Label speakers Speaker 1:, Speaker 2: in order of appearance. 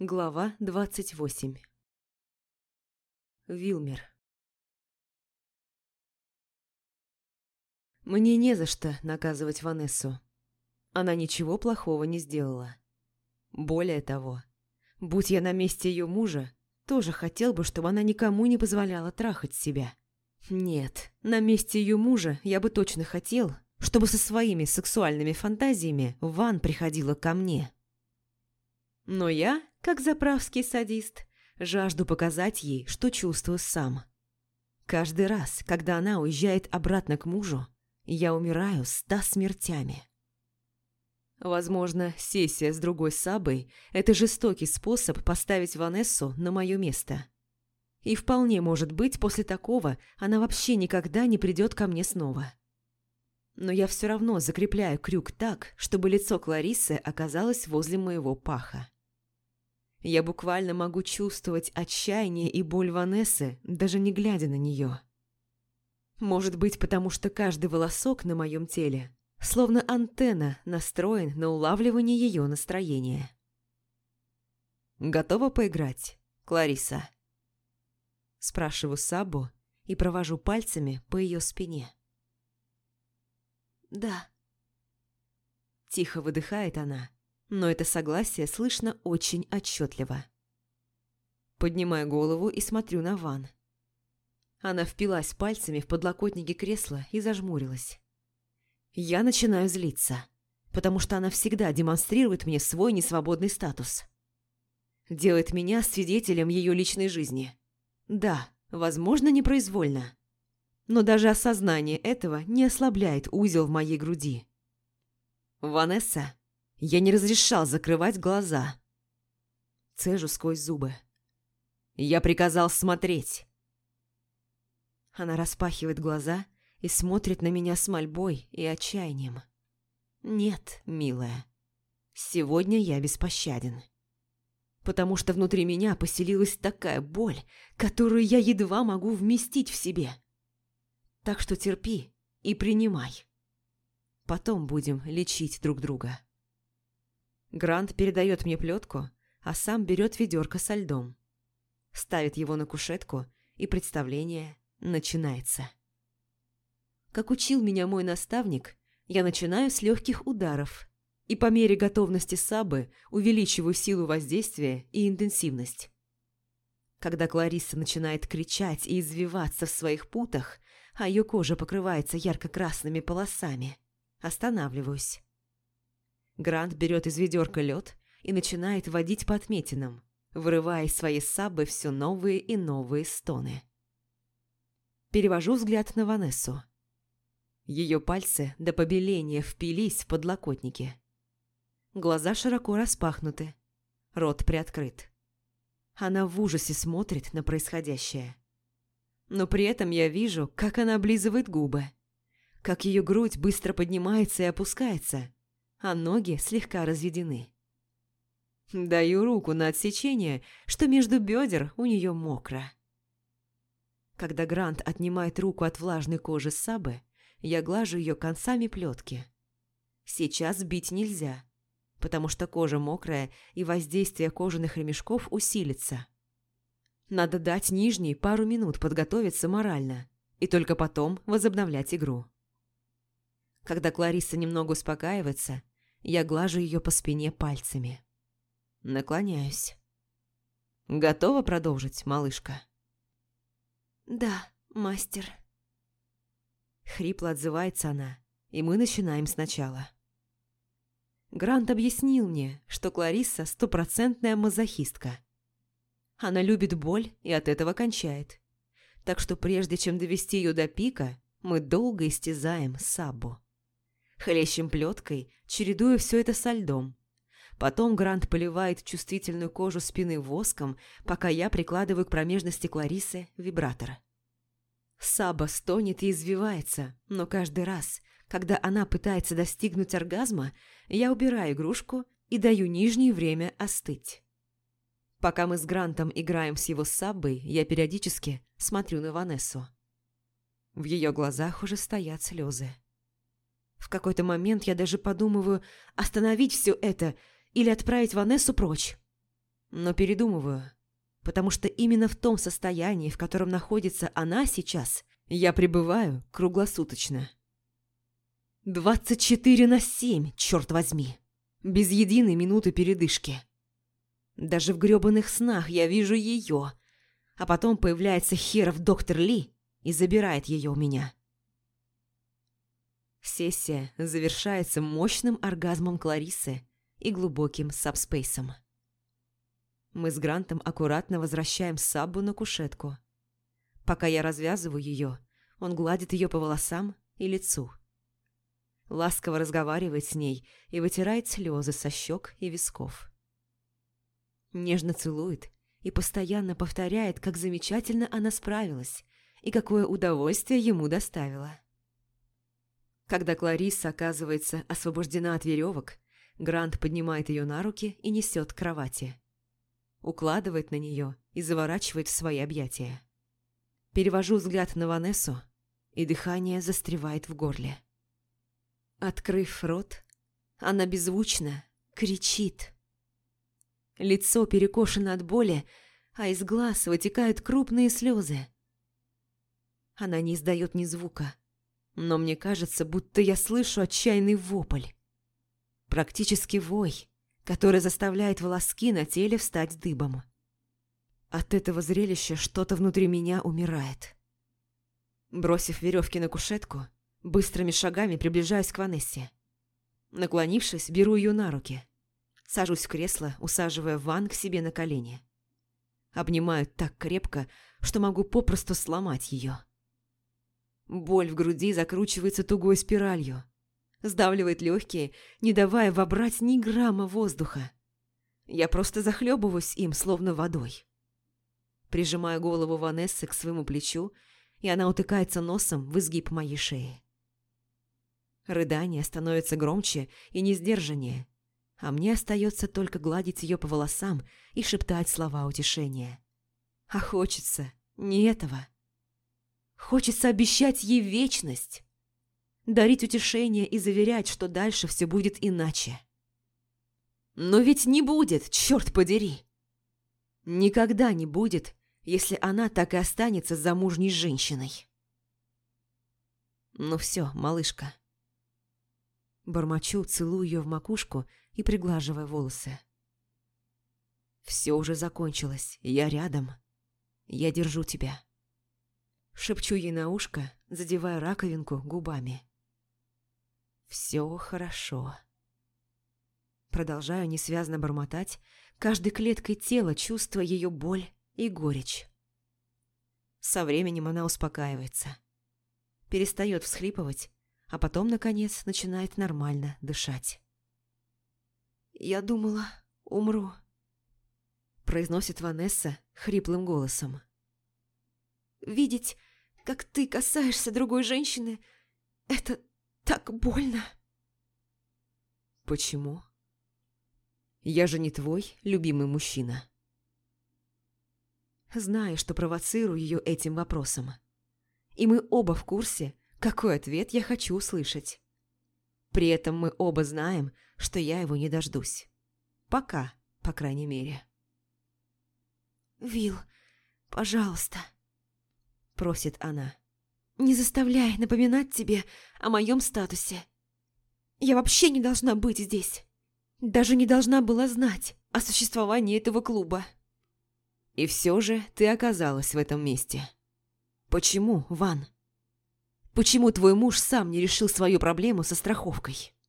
Speaker 1: Глава 28. Вилмер. Мне не за что наказывать Ванессу. Она ничего плохого не сделала. Более того, будь я на месте ее мужа, тоже хотел бы, чтобы она никому не позволяла трахать себя. Нет, на месте ее мужа я бы точно хотел, чтобы со своими сексуальными фантазиями Ван приходила ко мне. Но я, как заправский садист, жажду показать ей, что чувствую сам. Каждый раз, когда она уезжает обратно к мужу, я умираю 100 смертями. Возможно, сессия с другой Сабой – это жестокий способ поставить Ванессу на мое место. И вполне может быть, после такого она вообще никогда не придет ко мне снова. Но я все равно закрепляю крюк так, чтобы лицо Клариссы оказалось возле моего паха. Я буквально могу чувствовать отчаяние и боль Ванессы, даже не глядя на нее. Может быть, потому что каждый волосок на моем теле, словно антенна, настроен на улавливание ее настроения. «Готова поиграть, Кларисса?» Спрашиваю Сабу и провожу пальцами по ее спине. «Да». Тихо выдыхает она, но это согласие слышно очень отчетливо. Поднимаю голову и смотрю на Ван. Она впилась пальцами в подлокотники кресла и зажмурилась. Я начинаю злиться, потому что она всегда демонстрирует мне свой несвободный статус. Делает меня свидетелем ее личной жизни. Да, возможно, непроизвольно. Но даже осознание этого не ослабляет узел в моей груди. «Ванесса, я не разрешал закрывать глаза». Цежу сквозь зубы. «Я приказал смотреть». Она распахивает глаза и смотрит на меня с мольбой и отчаянием. «Нет, милая, сегодня я беспощаден. Потому что внутри меня поселилась такая боль, которую я едва могу вместить в себе. Так что терпи и принимай. Потом будем лечить друг друга». Грант передает мне плетку, а сам берет ведерко со льдом. Ставит его на кушетку, и представление начинается. Как учил меня мой наставник, я начинаю с легких ударов, и по мере готовности Сабы увеличиваю силу воздействия и интенсивность. Когда Кларисса начинает кричать и извиваться в своих путах, а ее кожа покрывается ярко-красными полосами, останавливаюсь. Грант берет из ведерка лед и начинает водить по отметинам, вырывая из своей Сабы все новые и новые стоны. Перевожу взгляд на Ванессу. Ее пальцы до побеления впились в подлокотники. Глаза широко распахнуты, рот приоткрыт. Она в ужасе смотрит на происходящее. Но при этом я вижу, как она облизывает губы, как ее грудь быстро поднимается и опускается, а ноги слегка разведены. Даю руку на отсечение, что между бедер у нее мокро. Когда Грант отнимает руку от влажной кожи Сабы, я глажу ее концами плетки. Сейчас бить нельзя, потому что кожа мокрая и воздействие кожаных ремешков усилится. Надо дать нижней пару минут подготовиться морально и только потом возобновлять игру. Когда Кларисса немного успокаивается, я глажу ее по спине пальцами. Наклоняюсь. «Готова продолжить, малышка?» «Да, мастер». Хрипло отзывается она, и мы начинаем сначала. Грант объяснил мне, что Кларисса стопроцентная мазохистка. Она любит боль и от этого кончает. Так что прежде чем довести ее до пика, мы долго истязаем Сабу. Хлещем плеткой, чередуя все это со льдом. Потом Грант поливает чувствительную кожу спины воском, пока я прикладываю к промежности Клариссы вибратор. Саба стонет и извивается, но каждый раз, когда она пытается достигнуть оргазма, я убираю игрушку и даю нижнее время остыть. Пока мы с Грантом играем с его Саббой, я периодически смотрю на Ванессу. В ее глазах уже стоят слезы. В какой-то момент я даже подумываю остановить все это или отправить Ванессу прочь. Но передумываю, потому что именно в том состоянии, в котором находится она сейчас, я пребываю круглосуточно. 24/7, черт возьми, без единой минуты передышки. Даже в грёбаных снах я вижу ее, а потом появляется херов доктор Ли и забирает ее у меня. Сессия завершается мощным оргазмом Клариссы и глубоким сабспейсом. Мы с Грантом аккуратно возвращаем Саббу на кушетку. Пока я развязываю ее, он гладит ее по волосам и лицу. Ласково разговаривает с ней и вытирает слезы со щек и висков. Нежно целует и постоянно повторяет, как замечательно она справилась и какое удовольствие ему доставила. Когда Кларисса оказывается освобождена от веревок, Грант поднимает ее на руки и несет к кровати. Укладывает на нее и заворачивает в свои объятия. Перевожу взгляд на Ванессу, и дыхание застревает в горле. Открыв рот, она беззвучно кричит. Лицо перекошено от боли, а из глаз вытекают крупные слезы. Она не издает ни звука, но мне кажется, будто я слышу отчаянный вопль. Практически вой, который заставляет волоски на теле встать дыбом. От этого зрелища что-то внутри меня умирает. Бросив веревки на кушетку, быстрыми шагами приближаюсь к Ванессе. Наклонившись, беру ее на руки. Сажусь в кресло, усаживая Ван к себе на колени. Обнимаю так крепко, что могу попросту сломать ее. Боль в груди закручивается тугой спиралью. Сдавливает легкие, не давая вобрать ни грамма воздуха. Я просто захлебываюсь им, словно водой. Прижимаю голову Ванессы к своему плечу, и она утыкается носом в изгиб моей шеи. Рыдания становятся громче и несдержаннее, а мне остается только гладить ее по волосам и шептать слова утешения. А хочется не этого. Хочется обещать ей вечность, дарить утешение и заверять, что дальше все будет иначе. Но ведь не будет, черт подери! Никогда не будет, если она так и останется замужней женщиной. Ну все, малышка. Бормочу, целую ее в макушку и приглаживая волосы. Все уже закончилось, я рядом. Я держу тебя. Шепчу ей на ушко, задевая раковинку губами. Все хорошо. Продолжаю несвязно бормотать, каждой клеткой тела чувствуя ее боль и горечь. Со временем она успокаивается. Перестает всхлипывать, а потом, наконец, начинает нормально дышать. «Я думала, умру», – произносит Ванесса хриплым голосом. «Видеть, как ты касаешься другой женщины, это так больно». «Почему? Я же не твой любимый мужчина». Знаю, что провоцирую ее этим вопросом. И мы оба в курсе, какой ответ я хочу услышать. При этом мы оба знаем, что я его не дождусь. Пока, по крайней мере. «Вилл, пожалуйста», – просит она, – «не заставляй напоминать тебе о моем статусе. Я вообще не должна быть здесь. Даже не должна была знать о существовании этого клуба». И все же ты оказалась в этом месте. Почему, Ван? Почему твой муж сам не решил свою проблему со страховкой?